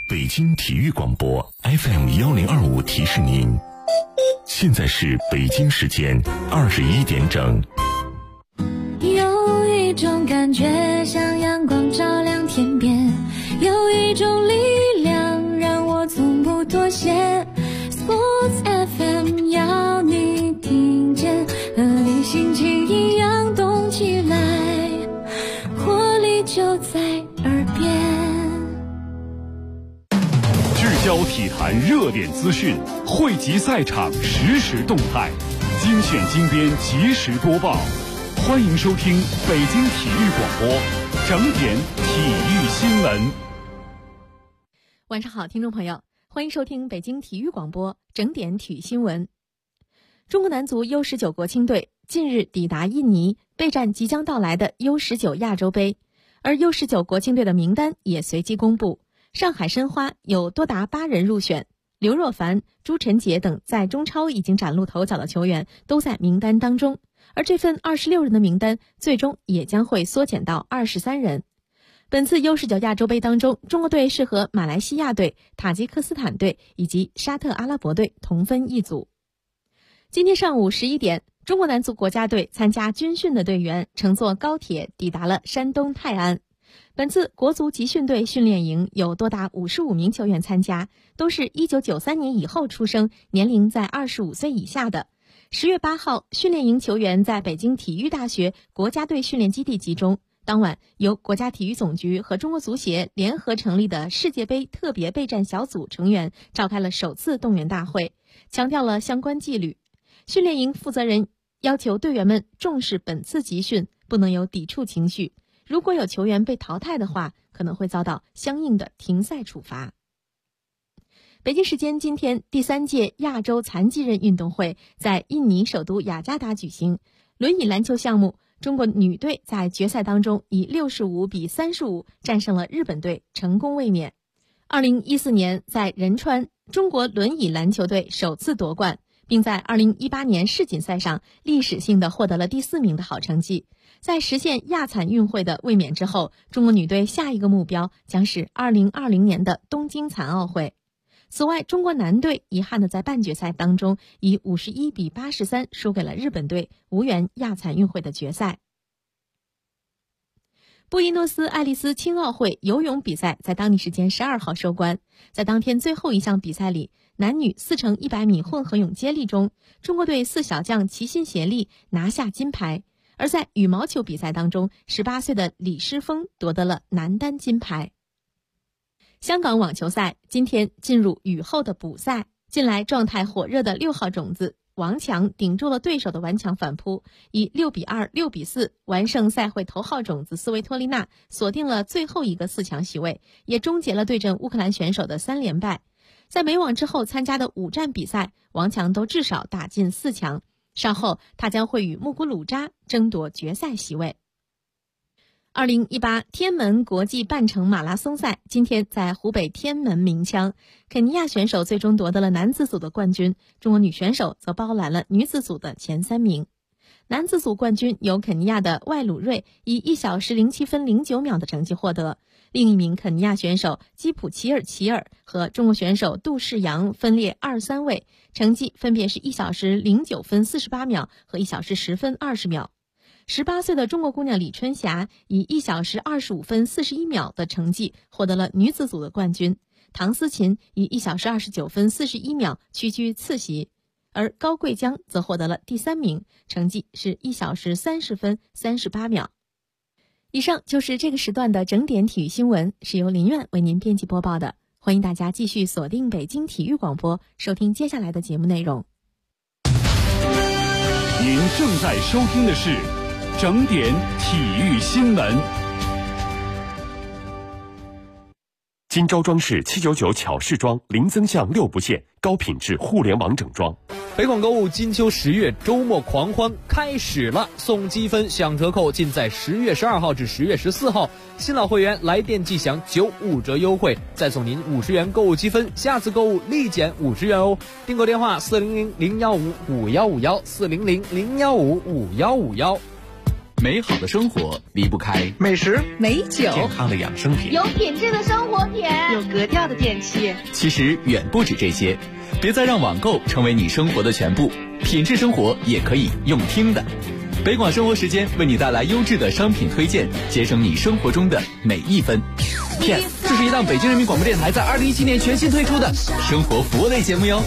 北京体育广播 FM1025提示您，现在是北京时间21点整。 有一种感觉像阳光照亮天边，有一种力量让我从不妥协。 Sports FM 要你听见，和你心情一样动起来，活力就在耳边。 聚焦体坛热点资讯，汇集赛场实时动态，精选精编及时播报。欢迎收听北京体育广播整点体育新闻。 晚上好，听众朋友，欢迎收听北京体育广播整点体育新闻。中国男足 U19 国青队近日抵达印尼，备战即将到来的 U19 亚洲杯，而 U19 国青队的名单也随即公布。上海申花有多达8人入选，刘若凡、朱晨杰等在中超已经崭露头角的球员都在名单当中，而这份26人的名单最终也将会缩减到23人。本次 U19 亚洲杯当中，中国队是和马来西亚队、塔吉克斯坦队以及沙特阿拉伯队同分一组。今天上午11点，中国男足国家队参加军训的队员乘坐高铁抵达了山东泰安。本次国足集训队训练营有多达55名球员参加，都是1993年以后出生，年龄在25岁以下的。10月8号，训练营球员在北京体育大学国家队训练基地集中。当晚，由国家体育总局和中国足协联合成立的世界杯特别备战小组成员召开了首次动员大会，强调了相关纪律。训练营负责人要求队员们重视本次集训，不能有抵触情绪。如果有球员被淘汰的话，可能会遭到相应的停赛处罚。北京时间今天，第3届亚洲残疾人运动会在印尼首都雅加达举行。轮椅篮球项目，中国女队在决赛当中以65比35战胜了日本队，成功卫冕。2014年在仁川，中国轮椅篮球队首次夺冠，并在2018年世锦赛上历史性的获得了第4名的好成绩。在实现亚残运会的卫冕之后，中国女队下一个目标将是2020年的东京残奥会。此外，中国男队遗憾的在半决赛当中以51比83输给了日本队，无缘亚残运会的决赛。布宜诺斯艾利斯青奥会游泳比赛在当地时间12号收官。在当天最后一项比赛里，男女4乘100米混合泳接力中，中国队4小将齐心协力拿下金牌。而在羽毛球比赛当中，18岁的李诗峰夺得了男单金牌。香港网球赛今天进入雨后的补赛，近来状态火热的6号种子王强顶住了对手的顽强反扑，以6比2、6比4完胜赛会头号种子斯维托利娜，锁定了最后一个4强席位，也终结了对阵乌克兰选手的3连败。在美网之后参加的5站比赛，王强都至少打进4强。稍后他将会与穆古鲁扎争夺决赛席位。2018天安门国际半程马拉松赛今天在湖北天安门鸣枪，肯尼亚选手最终夺得了男子组的冠军，中国女选手则包揽了女子组的前3名。男子组冠军由肯尼亚的外鲁瑞以1小时07分09秒的成绩获得，另一名肯尼亚选手基普齐尔齐尔和中国选手杜世阳分列2、3位，成绩分别是1小时09分48秒和1小时10分20秒。18岁的中国姑娘李春霞以1小时25分41秒的成绩获得了女子组的冠军，唐思琴以1小时29分41秒屈居次席，而高桂江则获得了第3名，成绩是1小时30分38秒。以上就是这个时段的整点体育新闻，是由林苑为您编辑播报的。欢迎大家继续锁定北京体育广播，收听接下来的节目内容。 您正在收听的是整点体育新闻。 金招装饰799巧饰装，零增项6不限，高品质互联网整装。 北广购物金秋10月周末狂欢开始了，送积分享折扣尽在10月12号至10月14号，新老会员来电即享95折优惠，再送您50元购物积分，下次购物立减50元哦。订购电话40001155151，40001155151。 美好的生活离不开美食、 美酒、 健康的养生品， 有品质的生活品， 有格调的电器。 其实远不止这些，别再让网购成为你生活的全部，品质生活也可以用听的。北广生活时间为你带来优质的商品推荐，节省你生活中的每一分。Yes， 这是一档北京人民广播电台在2017年全新推出的生活服务类节目哟。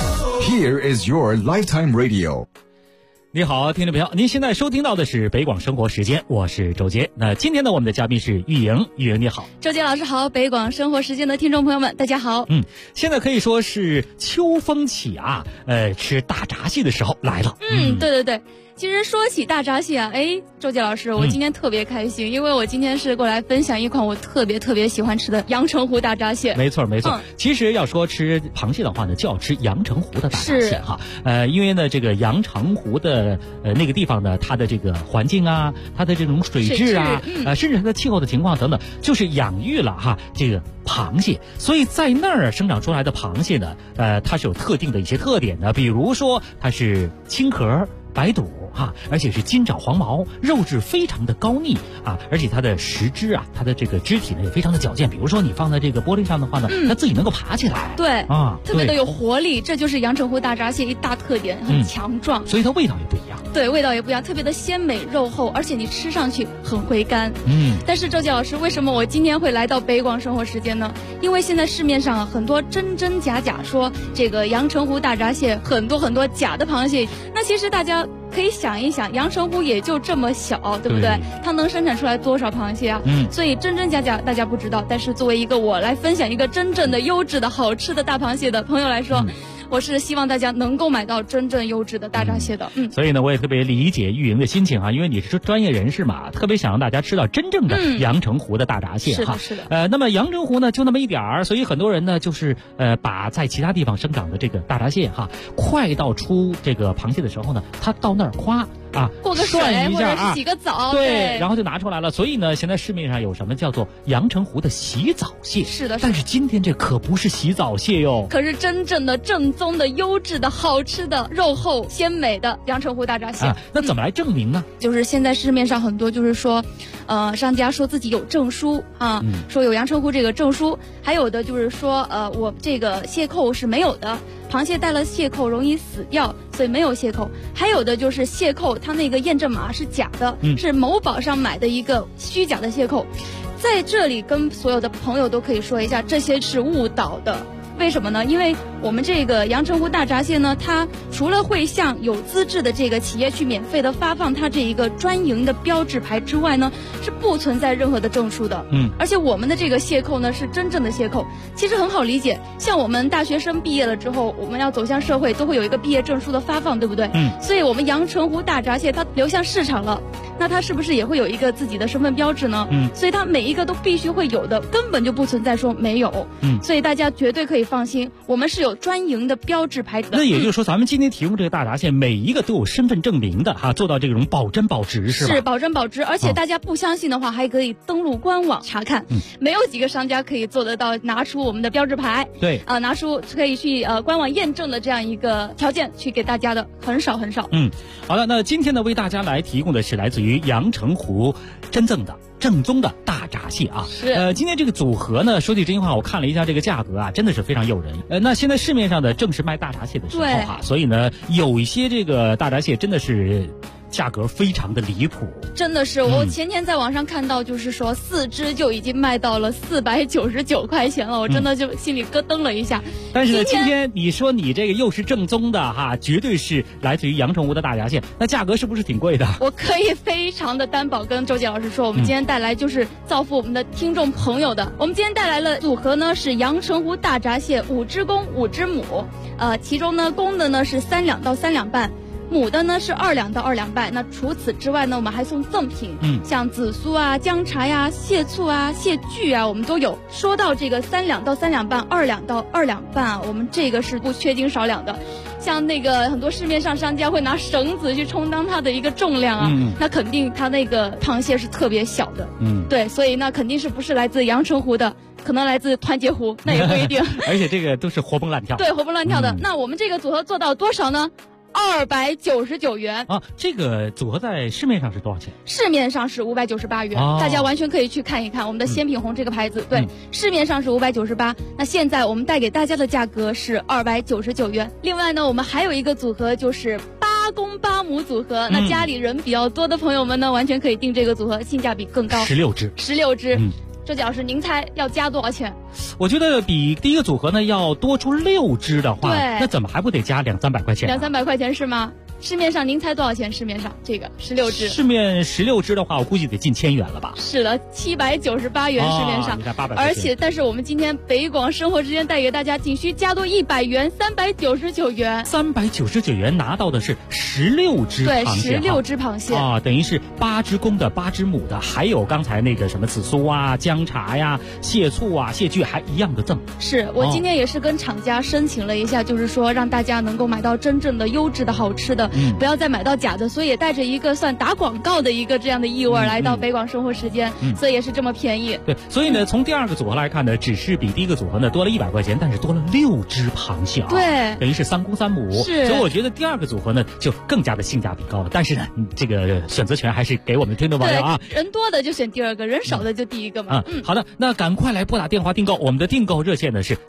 Here is your lifetime radio。 你好，听众朋友，您现在收听到的是北广生活时间，我是周杰。那今天呢，我们的嘉宾是玉莹，玉莹你好。 周杰老师好，北广生活时间的听众朋友们，大家好。 现在可以说是秋风起啊，吃大闸蟹的时候来了。 对对对。其实说起大闸蟹啊，周杰老师，我今天特别开心，因为我今天是过来分享一款我特别喜欢吃的阳澄湖大闸蟹。 没错。其实要说吃螃蟹的话呢，就要吃阳澄湖的大闸蟹哈。因为呢，这个阳澄湖的那个地方呢，它的这个环境啊，它的这种水质啊，甚至它的气候的情况等等，就是养育了哈这个螃蟹。所以在那儿生长出来的螃蟹呢，它是有特定的一些特点的，比如说它是青壳白肚哈，而且是金爪黄毛，肉质非常的高腻啊，而且它的食肢啊，它的这个肢体呢也非常的矫健。比如说你放在这个玻璃上的话呢，它自己能够爬起来。 对啊，特别的有活力，这就是阳澄湖大闸蟹一大特点，很强壮。 所以它味道也不一样。 对，味道也不一样，特别的鲜美肉厚，而且你吃上去很回甘。但是周杰老师，为什么我今天会来到北广生活时间呢？因为现在市面上很多真真假假，说这个阳澄湖大闸蟹很多假的螃蟹。那其实大家可以想一想，阳澄湖也就这么小，对不对？它能生产出来多少螃蟹啊？所以真真假假大家不知道。但是作为一个我来分享一个真正的优质的好吃的大螃蟹的朋友来说，我是希望大家能够买到真正优质的大闸蟹的。 所以呢，我也特别理解玉莹的心情啊，因为你是专业人士嘛，特别想让大家吃到真正的阳澄湖的大闸蟹哈。 是的。 那么阳澄湖呢就那么一点儿，所以很多人呢就是把在其他地方生长的这个大闸蟹哈，快到出这个螃蟹的时候呢，他到那儿夸啊， 过个水或者是洗个澡， 对，然后就拿出来了。所以呢，现在市面上有什么叫做阳澄湖的洗澡蟹？ 是的。 但是今天这可不是洗澡蟹哟， 可是真正的正宗的优质的好吃的肉厚鲜美的阳澄湖大闸蟹。 那怎么来证明呢？ 就是现在市面上很多就是说，商家说自己有证书啊，说有阳澄湖这个证书，还有的就是说我这个蟹扣是没有的。螃蟹带了蟹扣容易死掉，所以没有蟹扣。还有的就是蟹扣，它那个验证码是假的，是某宝上买的一个虚假的蟹扣。在这里跟所有的朋友都可以说一下，这些是误导的。为什么呢？因为我们这个阳澄湖大闸蟹呢，它除了会向有资质的这个企业去免费的发放它这一个专营的标志牌之外呢，是不存在任何的证书的。而且我们的这个蟹扣呢是真正的蟹扣，其实很好理解。像我们大学生毕业了之后，我们要走向社会，都会有一个毕业证书的发放，对不对？所以我们阳澄湖大闸蟹它流向市场了，那它是不是也会有一个自己的身份标志呢？所以它每一个都必须会有的，根本就不存在说没有。所以大家绝对可以放心，我们是有专营的标志牌的。 那也就是说，咱们今天提供这个大闸蟹，每一个都有身份证明的哈，做到这种保真保值是吧？ 是保真保值，而且大家不相信的话，还可以登录官网查看。没有几个商家可以做得到拿出我们的标志牌， 对拿出可以去官网验证的这样一个条件去给大家的，很少。 好了，那今天呢为大家来提供的是来自于阳澄湖正宗的大闸蟹啊。今天这个组合呢，说句真心话，我看了一下这个价格啊，真的是非常诱人。那现在市面上的正是卖大闸蟹的时候哈，所以呢，有一些这个大闸蟹真的是价格非常的离谱。 真的是，我前天在网上看到，就是说4只就已经卖到了499块钱了，我真的就心里咯噔了一下。 但是呢，今天你说你这个又是正宗的哈，绝对是来自于阳澄湖的大闸蟹，那价格是不是挺贵的？ 我可以非常的担保跟周杰老师说，我们今天带来就是造福我们的听众朋友的。我们今天带来了组合呢是阳澄湖大闸蟹5只公5只母，其中呢公的呢是3两到3两半。母的呢是2两到2两半。那除此之外呢，我们还送赠品，像紫苏啊、姜茶呀、蟹醋啊、蟹具啊，我们都有。说到这个3两到3两半、2两到2两半啊，我们这个是不缺斤少两的。像那个很多市面上商家会拿绳子去充当它的一个重量啊，那肯定它那个螃蟹是特别小的，对，所以那肯定是不是来自阳澄湖的，可能来自团结湖，那也不一定。 而且这个都是活蹦乱跳， 对，活蹦乱跳的。那我们这个组合做到多少呢 299元啊。这个组合在市面上是多少钱？ 市面上是598元，大家完全可以去看一看我们的鲜品红这个牌子。对，市面上是598，那现在我们带给大家的价格是299元。另外呢，我们还有一个组合就是8公8母组合，那家里人比较多的朋友们呢，完全可以订这个组合，性价比更高。 16只。 这脚是您猜要加多少钱？ 我觉得比第一个组合呢要多出6只的话， 对， 那怎么还不得加200-300块钱 ？200-300块钱是吗？市面上您猜多少钱？市面上这个16只， 市面16只的话，我估计得近1000元了吧？ 是的，798元市面上， 你看800块钱。 而且，但是我们今天北广生活之间带给大家，仅需加多100元，399元。 399元拿到的是16只螃蟹， 对，16只螃蟹啊，等于是8只公的，8只母的，还有刚才那个什么紫苏啊、姜茶呀、蟹醋啊、蟹具还一样的赠。 是我今天也是跟厂家申请了一下，就是说让大家能够买到真正的优质的好吃的。不要再买到假的，所以也带着一个算打广告的一个这样的意味来到北广生活时间，所以也是这么便宜。 对，所以呢，从第二个组合来看呢，只是比第一个组合呢多了100块钱，但是多了6只螃蟹啊， 对， 等于是3公3母。 是， 所以我觉得第二个组合呢就更加的性价比高了。但是呢，这个选择权还是给我们听众朋友啊。 人多的就选第二个，人少的就第一个嘛。 好的，那赶快来拨打电话订购，我们的订购热线呢是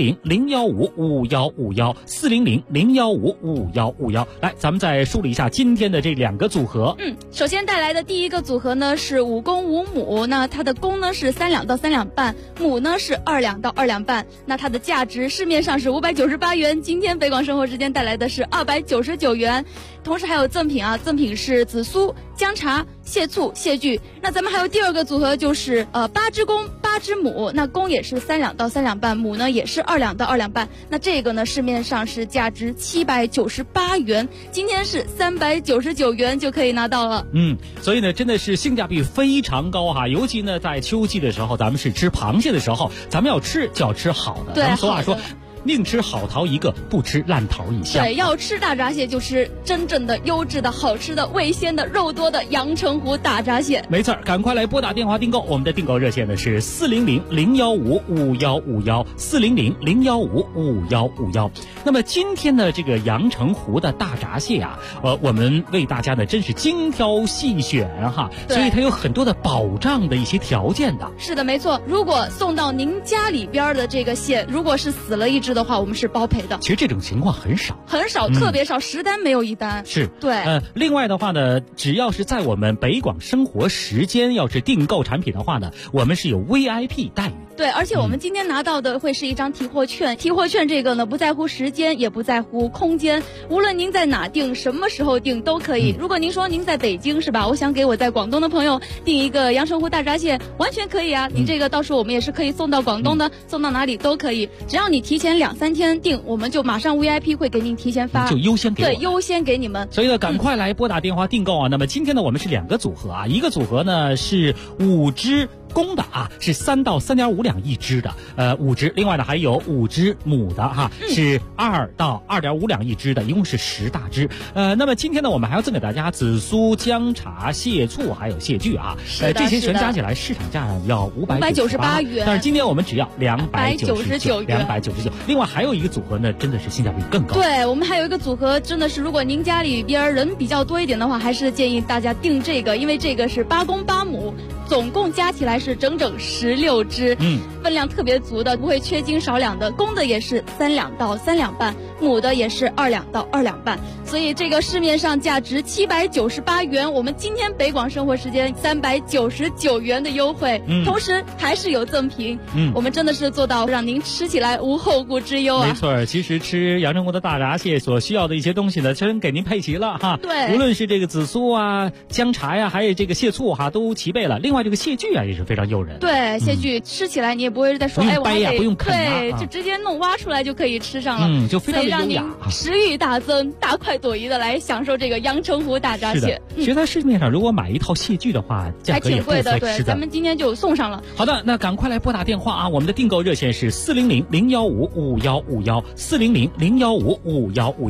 400-015-5151，400-015-5151。来，咱们再梳理一下今天的这2个组合。 首先带来的第一个组合呢是5公5母，那它的公呢是3两到3两半，母呢是2两到2两半，那它的价值市面上是598元，今天北广生活之间带来的是299元，同时还有赠品啊，赠品是紫苏、姜茶、蟹醋、蟹具。那咱们还有第二个组合就是8只公8只母，那公也是3两到3两半，母呢也是2两到2两半，那这个呢市面上是价值798元，今天是399元就可以拿到了。 所以呢真的是性价比非常高哈，尤其呢在秋季的时候，咱们是吃螃蟹的时候，咱们要吃就要吃好的。 对， 咱们俗话说宁吃好桃一个，不吃烂桃一箱。 对，要吃大闸蟹就吃真正的优质的好吃的味鲜的肉多的阳澄湖大闸蟹。 没错，赶快来拨打电话订购，我们的订购热线呢是400-015-5151，400-015-5151。那么今天的这个阳澄湖的大闸蟹啊，我们为大家呢真是精挑细选哈，所以它有很多的保障的一些条件的。 是的，没错。如果送到您家里边的这个蟹，如果是死了一只的话，我们是包赔的。 其实这种情况很少， 特别少，10单没有1单。 是， 对。 另外的话呢，只要是在我们北广生活时间要是订购产品的话呢，我们是有 VIP 待遇。 对，而且我们今天拿到的会是一张提货券，提货券这个呢不在乎时间，也不在乎空间，无论您在哪订，什么时候订都可以。如果您说您在北京是吧，我想给我在广东的朋友订一个阳澄湖大闸蟹，完全可以啊。你这个到时候我们也是可以送到广东的，送到哪里都可以，只要你提前2-3天订，我们就马上 VIP 会给您提前发， 就优先给我。 对，优先给你们。 所以呢，赶快来拨打电话订购啊。那么今天呢，我们是2个组合啊，一个组合呢是5只公的啊，是3到3.5两一只的，5只。另外呢还有5只母的哈，是2到2.5两一只的，一共是10大只。那么今天呢，我们还要赠给大家紫苏、姜茶、蟹醋还有蟹具啊，这些全加起来市场价要598元，但是今天我们只要299元。另外还有一个组合呢，真的是性价比更高。 对，我们还有一个组合，真的是如果您家里边人比较多一点的话，还是建议大家订这个，因为这个是8公8母。总共加起来是整整16只，分量特别足的，不会缺斤少两的。公的也是3两到3两半，母的也是2两到2两半。所以这个市面上价值798元，我们今天北广生活时间399元的优惠，同时还是有赠品。我们真的是做到让您吃起来无后顾之忧啊！ 没错，其实吃阳澄湖的大闸蟹所需要的一些东西呢，全给您配齐了哈。 对， 无论是这个紫苏啊、姜茶呀，还有这个蟹醋哈，都齐备了。另外这个蟹具啊也是非常诱人。 对，蟹具吃起来你也不会再说， 不用掰呀，不用啃啊， 对，就直接挖出来就可以吃上了， 就非常的优雅， 所以让您食欲大增，大快朵颐的来享受这个阳澄湖大闸蟹。 其实在市面上如果买一套蟹具的话，价格也不菲， 对，咱们今天就送上了。 好的，那赶快来拨打电话啊！我们的订购热线是400-015-5151，400-015-5151。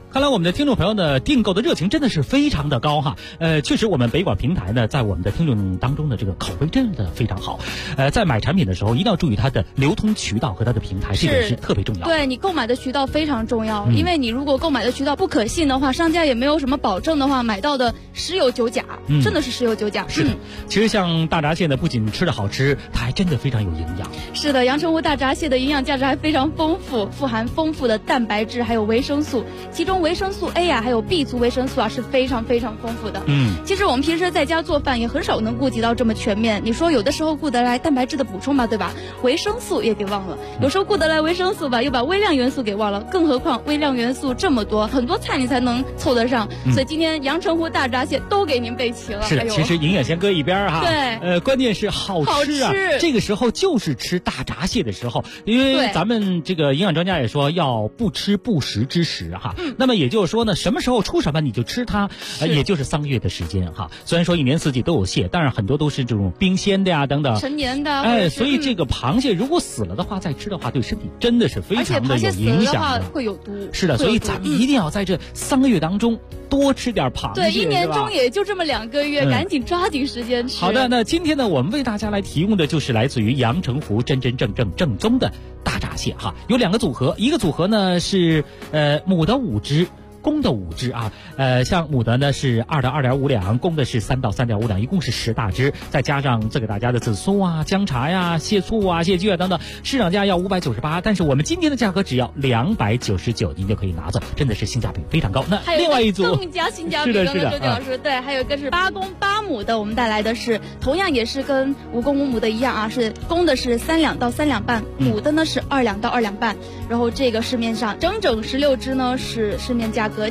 看来我们的听众朋友呢订购的热情真的是非常的高哈。确实我们北广平台呢在我们的听众当中的这个口碑真的非常好。在买产品的时候一定要注意它的流通渠道和它的平台，这点是特别重要。 对，你购买的渠道非常重要，因为你如果购买的渠道不可信的话，商家也没有什么保证的话，买到的十有九假，真的是十有九假。 是的，其实像大闸蟹呢，不仅吃的好吃，它还真的非常有营养。 是的，阳澄湖大闸蟹的营养价值还非常丰富，富含丰富的蛋白质还有维生素，其中维生素 A 啊还有 B 族维生素啊是非常非常丰富的。其实我们平时在家做饭也很少能顾及到这么全面，你说有的时候顾得来蛋白质的补充吧，对吧？维生素也给忘了，有时候顾得来维生素吧，又把微量元素给忘了，更何况微量元素这么多，很多菜你才能凑得上。所以今天阳澄湖大闸蟹都给您备齐了。 是的，其实营养先搁一边哈。 对， 关键是好吃啊！这个时候就是吃大闸蟹的时候，因为咱们这个营养专家也说要不吃不食之时哈。那么也就是说呢，什么时候出什么你就吃它，也就是3个月的时间哈。虽然说1年4季都有蟹，但是很多都是这种冰鲜的呀等等， 陈年的。 所以这个螃蟹如果死了的话再吃的话，对身体真的是非常的有影响的。 会有毒。 是的，所以咱们一定要在这3个月当中多吃点螃蟹。 对，1年中也就这么2个月，赶紧抓紧时间吃。 好的，那今天呢，我们为大家来提供的就是来自于阳澄湖真正宗的大闸蟹哈，有2个组合，一个组合呢是母的5只。公的5只啊，像母的呢是2到2.5两，公的是3到3.5两，一共是10大只，再加上这个大家的紫苏啊、姜茶呀、蟹醋啊、蟹菌啊等等，市场价要598，但是我们今天的价格只要299，您就可以拿走，真的是性价比非常高。那另外一组更加性价比，是的，周老师对，还有一个是8公8母的，我们带来的是同样也是跟5公5母的一样啊，是公的是3两到3两半，母的呢是2两到2两半，然后这个市面上整16只呢是市面价格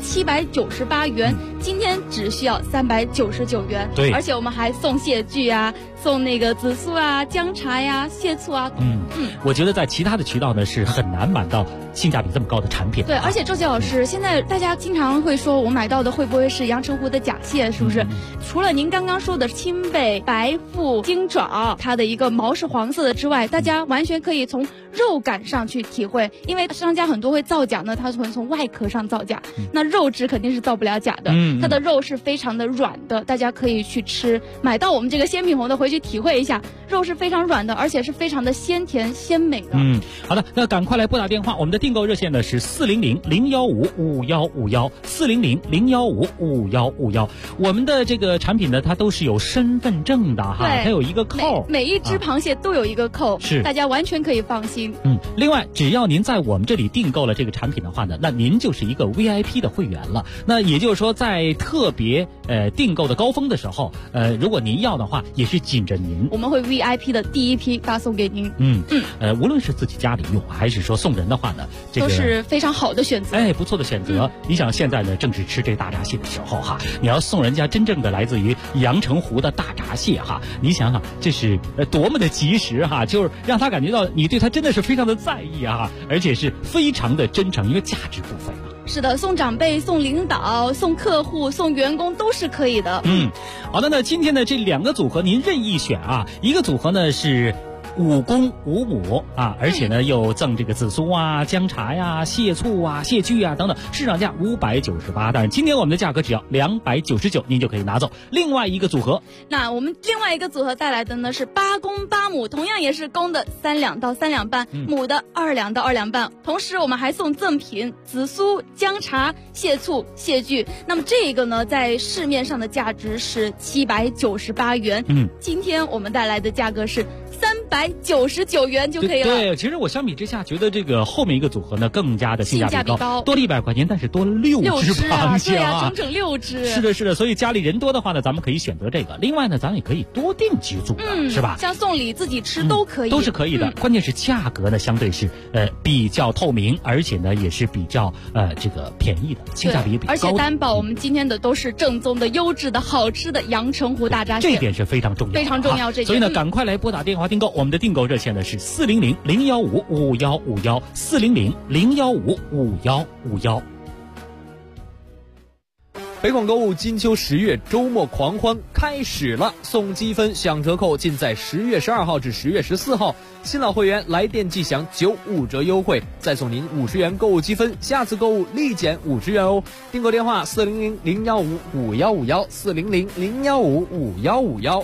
798元，今天只需要399元。 对， 而且我们还送蟹具啊，送那个紫苏啊、姜茶呀、蟹醋啊。 我觉得在其他的渠道呢是很难买到性价比这么高的产品。 对，而且周杰老师，现在大家经常会说我买到的会不会是阳澄湖的假蟹，是不是？除了您刚刚说的青背、白腹、金爪，它的一个毛是黄色的之外，大家完全可以从肉感上去体会，因为商家很多会造假呢，它会从外壳上造假，那肉质肯定是造不了假的。它的肉是非常的软的，大家可以去吃，买到我们这个鲜品红的回去体会一下，肉是非常软的，而且是非常的鲜甜鲜美的。 好的，那赶快来拨打电话，我们的订购热线呢是400-015-5151，400-015-5151。我们的这个产品呢，它都是有身份证的哈，它有一个扣， 每一只螃蟹都有一个扣， 是大家完全可以放心。 另外，只要您在我们这里订购了这个产品的话呢，那您就是一个 VIP 的会员了。那也就是说，在特别订购的高峰的时候，如果您要的话，也是紧着您， 我们会 VIP 的第一批发送给您。 无论是自己家里用，还是说送人的话呢，这个都是非常好的选择。 不错的选择。你想现在呢，正是吃这大闸蟹的时候哈，你要送人家真正的来自于阳澄湖的大闸蟹哈，你想想这是多么的及时哈，就是让他感觉到你对他真的是非常的在意啊，而且是非常的真诚，因为价值不菲啊。 是的，送长辈、送领导、送客户、送员工都是可以的。 好的，那今天的这2个组合您任意选啊，一个组合呢是5公5母啊，而且呢又赠这个紫苏啊、姜茶呀、蟹醋啊、蟹具啊等等，市场价598，但是今天我们的价格只要299，您就可以拿走。另外一个组合， 那我们另外一个组合带来的呢是8公8母，同样也是公的3两到3两半，母的2两到2两半。同时我们还送赠品紫苏、姜茶、蟹醋、蟹具。那么这个呢，在市面上的价值是798元，今天我们带来的价格是399元就可以了。 对，其实我相比之下觉得这个后面一个组合呢更加的性价比高，多了100块钱，但是多了6只螃蟹啊，整6只。 是的，所以家里人多的话呢，咱们可以选择这个。另外呢，咱们也可以多订几组的，是吧？ 像送礼自己吃都可以， 都是可以的。关键是价格呢，相对是比较透明，而且呢也是比较这个便宜的，性价比也比较高。 而且担保我们今天的都是正宗的、优质的、好吃的阳澄湖大闸蟹， 这点是非常重要， 非常重要。这点， 所以呢，赶快来拨打电话订购。我们的订购热线呢是400-015-5151，400-015-5151。 北广购物金秋10月周末狂欢开始了，送积分享折扣尽在10月12号至10月14号。新老会员来电即享95折优惠，再送您50元购物积分，下次购物立减50元哦。订购电话400-015-5151，400-015-5151。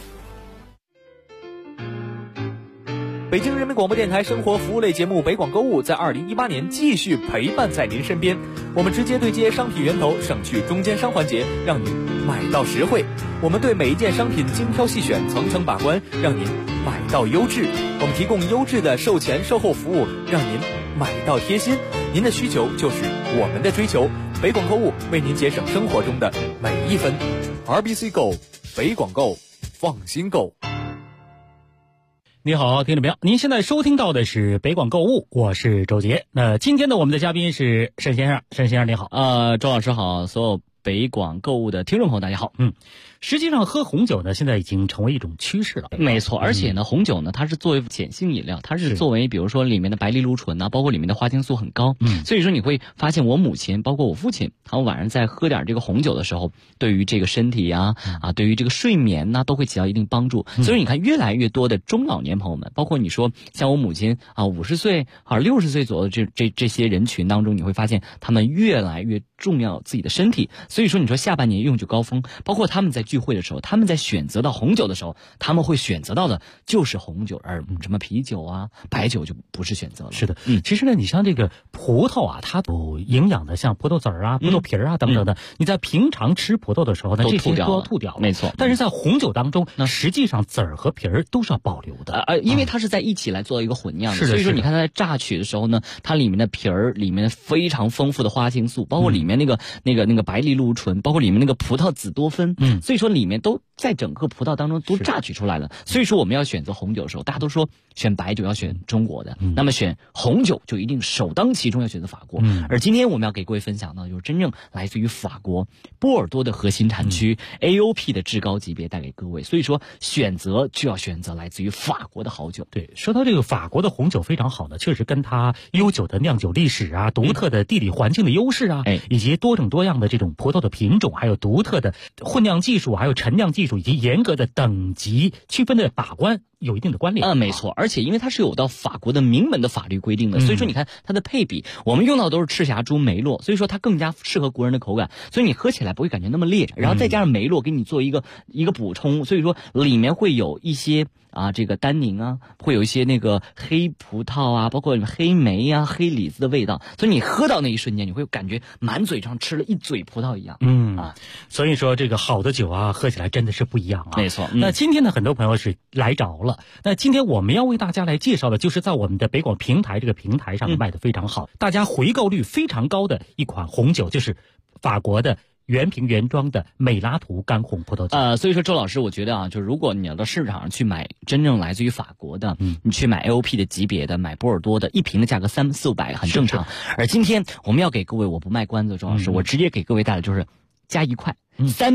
北京人民广播电台生活服务类节目北广购物在2018年继续陪伴在您身边。我们直接对接商品源头，省去中间商环节，让您买到实惠。我们对每一件商品精挑细选，层层把关，让您买到优质。我们提供优质的售前售后服务，让您买到贴心。您的需求就是我们的追求。北广购物为您节省生活中的每一分。RBC Go， 北广购，放心购。 你好，听众朋友，您现在收听到的是北广购物，我是周杰。那今天的我们的嘉宾是沈先生，沈先生你好。 周老师好，所有北广购物的听众朋友大家好。 实际上喝红酒呢，现在已经成为一种趋势了。 没错，而且呢，红酒呢，它是作为碱性饮料，它是作为比如说里面的白藜芦醇啊，包括里面的花青素很高。所以说你会发现我母亲，包括我父亲，他们晚上在喝点这个红酒的时候，对于这个身体啊，对于这个睡眠呢，都会起到一定帮助。所以你看，越来越多的中老年朋友们，包括你说像我母亲啊，50岁啊60岁左右的这些人群当中，你会发现他们越来越重要自己的身体。所以说你说下半年用酒高峰，包括他们在聚会的时候，他们在选择到红酒的时候，他们会选择到的就是红酒，而什么啤酒啊、白酒就不是选择了。 是的，其实呢，你像这个葡萄啊，它有营养的，像葡萄籽儿啊、葡萄皮儿啊等等的，你在平常吃葡萄的时候呢，这些都要吐掉了。 没错， 但是在红酒当中，实际上籽儿和皮儿都是要保留的， 因为它是在一起来做一个混酿的。 是的， 所以说你看它在榨取的时候呢，它里面的皮儿里面非常丰富的花青素，包括里面那个白藜芦醇，包括里面那个葡萄紫多酚，所以说里面都在整个葡萄当中都榨取出来了。所以说我们要选择红酒的时候，大家都说选白酒要选中国的，那么选红酒就一定首当其冲要选择法国。而今天我们要给各位分享到，就是真正来自于法国波尔多的核心产区 AOP 的至高级别带给各位。所以说选择就要选择来自于法国的好酒。 对，说到这个法国的红酒非常好呢，确实跟它悠久的酿酒历史啊、独特的地理环境的优势啊，以及多种多样的这种葡萄的品种，还有独特的混酿技术，还有陈酿技术，以及严格的等级区分的把关有一定的关联。 没错，而且因为它是有到法国的明文的法律规定的，所以说你看它的配比，我们用到的都是赤霞珠、梅洛，所以说它更加适合国人的口感，所以你喝起来不会感觉那么烈，然后再加上梅洛给你做一个补充，所以说里面会有一些这个单宁啊，会有一些那个黑葡萄啊，包括黑莓啊、黑李子的味道，所以你喝到那一瞬间，你会感觉满嘴上吃了一嘴葡萄一样。 所以说这个好的酒啊，喝起来真的是不一样啊。 没错。 那今天呢，很多朋友是来着了。那今天我们要为大家来介绍的，就是在我们的北广平台这个平台上卖的非常好，大家回购率非常高的一款红酒，就是法国的原瓶原装的美拉图干红葡萄酒。 所以说周老师，我觉得就是如果你要到市场上去买真正来自于法国的，你去买 AOP 的级别的，买波尔多的，一瓶的价格300-400很正常。而今天我们要给各位，我不卖关子，周老师，我直接给各位带来就是加1块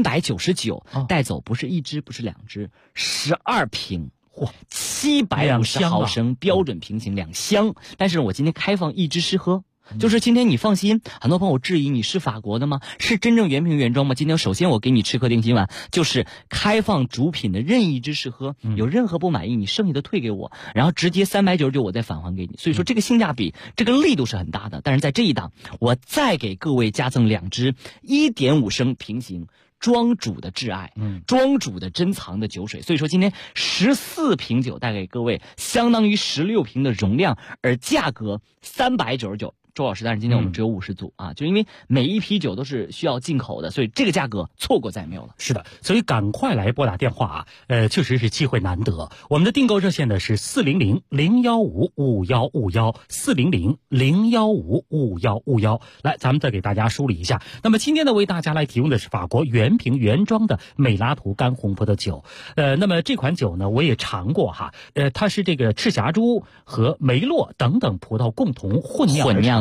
，399，带走不是1支，不是2支，12瓶。750毫升标准瓶型2箱，但是我今天开放1支试喝。就是今天你放心，很多朋友质疑你是法国的吗？是真正原瓶原装吗？今天首先我给你吃喝定心丸，就是开放主品的任意一支试喝，有任何不满意你剩下的退给我，然后直接399我再返还给你。所以说这个性价比，这个力度是很大的。但是在这一档，我再给各位加赠2支1.5升瓶型庄主的挚爱，庄主的珍藏的酒水。所以说今天14瓶酒带给各位，相当于16瓶的容量，而价格399。周老师，但是今天我们只有50组就因为每一批酒都是需要进口的，所以这个价格错过再没有了。 是的，所以赶快来拨打电话确实是机会难得。我们的订购热线呢是400-015-5151，400-015-5151。来，咱们再给大家梳理一下。那么今天呢，为大家来提供的是法国原瓶原装的美拉图干红葡萄酒。那么这款酒呢，我也尝过哈，它是这个赤霞珠和梅洛等等葡萄共同混酿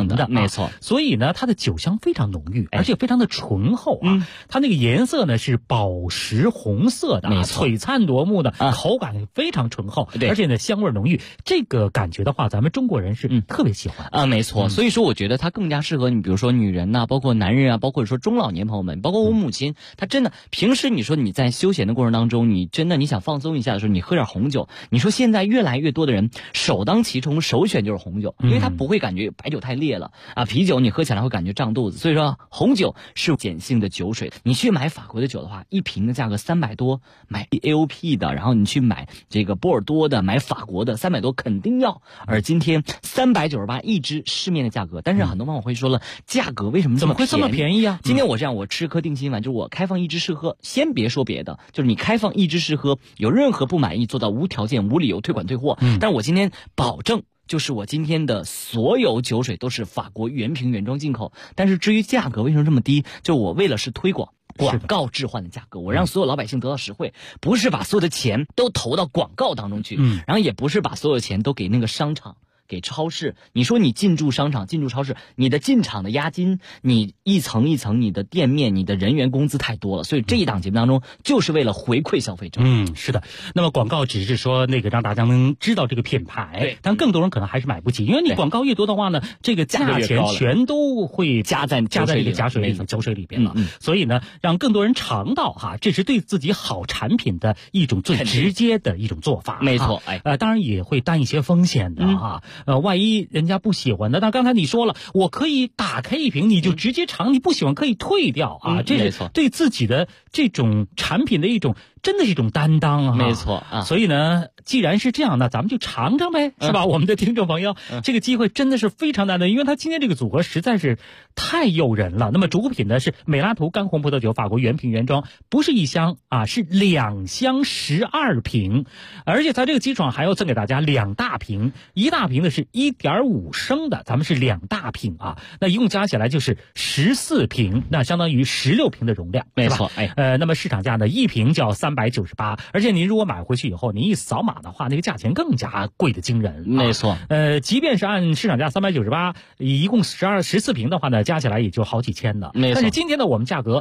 的， 没错。 所以呢，它的酒香非常浓郁，而且非常的醇厚啊。它那个颜色呢是宝石红色的， 没错， 璀璨夺目的，口感非常醇厚，而且呢香味浓郁。这个感觉的话，咱们中国人是特别喜欢啊，没错。所以说，我觉得它更加适合你，比如说女人呐，包括男人啊，包括说中老年朋友们，包括我母亲，她真的平时你说你在休闲的过程当中，你真的你想放松一下的时候，你喝点红酒。你说现在越来越多的人首当其冲首选就是红酒，因为它不会感觉白酒太烈了啊，啤酒你喝起来会感觉胀肚子，所以说红酒是碱性的酒水。你去买法国的酒的话，一瓶的价格300多，买 AOP 的，然后你去买这个波尔多的，买法国的300多肯定要。而今天398一支市面的价格，但是很多朋友会说了，价格为什么怎么会这么便宜啊？ 今天我这样，我吃颗定心丸，就是我开放一支试喝，先别说别的，就是你开放一支试喝，有任何不满意做到无条件无理由退款退货。但我今天保证，就是我今天的所有酒水都是法国原瓶原装进口。但是至于价格为什么这么低，就我为了是推广广告置换的价格，我让所有老百姓得到实惠，不是把所有的钱都投到广告当中去，然后也不是把所有钱都给那个商场给超市。你说你进驻商场进驻超市，你的进场的押金，你一层一层你的店面你的人员工资太多了，所以这一档节目当中就是为了回馈消费者。 是的。那么广告只是说那个让大家能知道这个品牌， 对， 但更多人可能还是买不起，因为你广告越多的话呢，这个价钱全都会加在这个酒水里边了。所以呢，让更多人尝到这是对自己好产品的一种最直接的一种做法。 没错， 当然也会担一些风险的万一人家不喜欢的，那刚才你说了，我可以打开一瓶，你就直接尝，你不喜欢可以退掉这是对自己的这种产品的一种真的是一种担当没错所以呢，既然是这样，那咱们就尝尝呗，是吧？我们的听众朋友，这个机会真的是非常难得，因为他今天这个组合实在是太诱人了。那么主品呢是美拉图干红葡萄酒，法国原瓶原装，不是1箱是2箱12瓶，而且在这个基础上还要赠给大家2大瓶，一大瓶的是1.5升的，咱们是2大瓶那一共加起来就是14瓶，那相当于16瓶的容量， 没错。 那么市场价呢，一瓶就要398，而且您如果买回去以后，您一扫码的话，那个价钱更加贵的惊人。 没错。 即便是按市场价398，一共14瓶的话呢，加起来也就好几千的。 没错。 但是今天呢，我们价格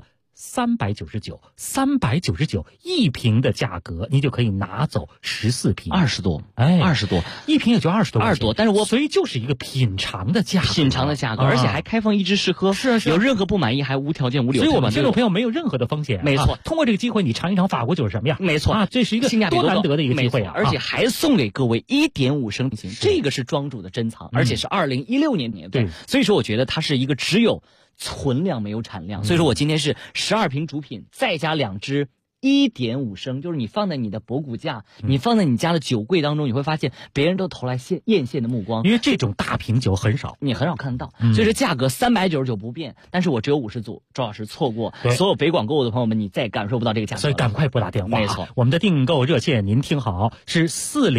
399一瓶的价格，你就可以拿走14瓶 ，20多，20多， 一瓶也就20多， 但是所以就是一个品尝的价格， 而且还开放一支试喝， 是有任何不满意还无条件无理由。 所以我们听众朋友没有任何的风险， 没错。 通过这个机会，你尝一尝法国酒是什么样， 没错这是一个多难得的一个机会而且还送给各位1.5升瓶，这个是庄主的珍藏，而且是2016年份，所以说我觉得它是一个只有存量没有产量，所以说我今天是12瓶主品，再加2支1.5升，就是你放在你的博古架，你放在你家的酒柜当中，你会发现别人都投来艳羡的目光， 因为这种大瓶酒很少， 你很少看到，所以说价格399不变，但是我只有50组，周老师错过所有北广购物的朋友们，你再感受不到这个价格， 所以赶快拨打电话。 没错， 我们的订购热线您听好，是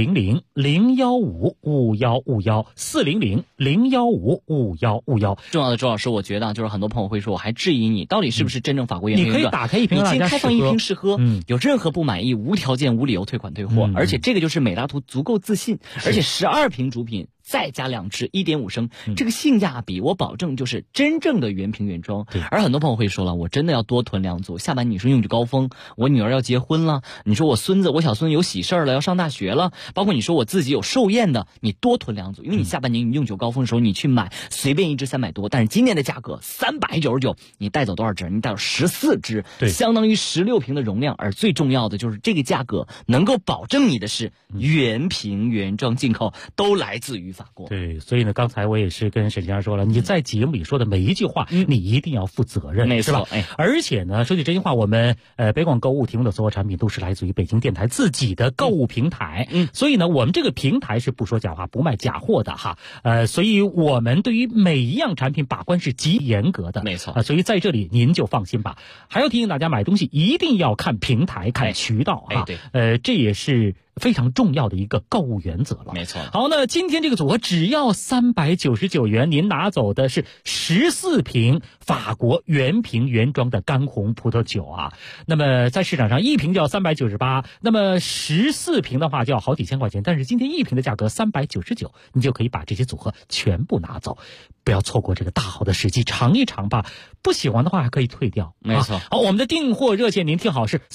400-015-5151，400-015-5151。 重要的周老师，我觉得就是很多朋友会说，我还质疑你到底是不是真正法国原瓶， 你可以打开一瓶， 已经开放一瓶试喝，有任何不满意无条件无理由退款退货，而且这个就是美拉图足够自信，而且12瓶主品再加2支1.5升，这个性价比我保证就是真正的原瓶原装。而很多朋友会说了，我真的要多囤2组，下半年你说用酒高峰，我女儿要结婚了，你说我小孙有喜事了，要上大学了，包括你说我自己有寿宴的，你多囤2组，因为你下半年你用酒高峰的时候你去买随便一支300多，但是今年的价格399，你带走多少支？你带走14支，相当于16瓶的容量。而最重要的就是这个价格能够保证你的是原瓶原装进口，都来自于法国。 对，所以呢，刚才我也是跟沈先生说了，你在节目里说的每一句话，你一定要负责任， 没错， 是吧？而且呢，说句真心话，我们北广购物提供的所有产品都是来自于北京电台自己的购物平台，所以呢，我们这个平台是不说假话、不卖假货的所以我们对于每一样产品把关是极严格的， 没错所以在这里您就放心吧。还要提醒大家，买东西一定要看平台、看渠道对， 这也是非常重要的一个购物原则了。 没错。 好，那今天这个组合只要399元，您拿走的是14瓶法国原瓶原装的干红葡萄酒啊。那么在市场上1瓶就要398，那么14瓶的话就要好几千块钱，但是今天1瓶的价格399，你就可以把这些组合全部拿走，不要错过这个大好的时机，尝一尝吧。不喜欢的话还可以退掉。 没错。 好，我们的订货热线您听好，是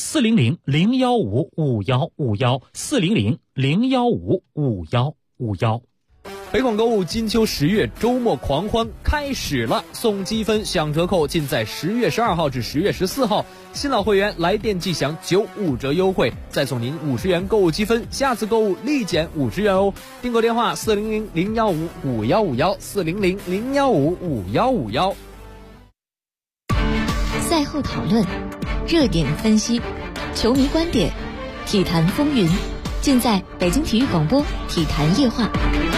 400-015-5151，400-015-5151。 北广购物金秋10月周末狂欢开始了，送积分享折扣尽在10月12号至10月14号，新老会员来电即享95折优惠，再送您50元购物积分，下次购物立减50元哦。订购电话400-015-5151，400-015-5151。 赛后讨论，热点分析，球迷观点，体坛风云，尽在北京体育广播体坛夜话。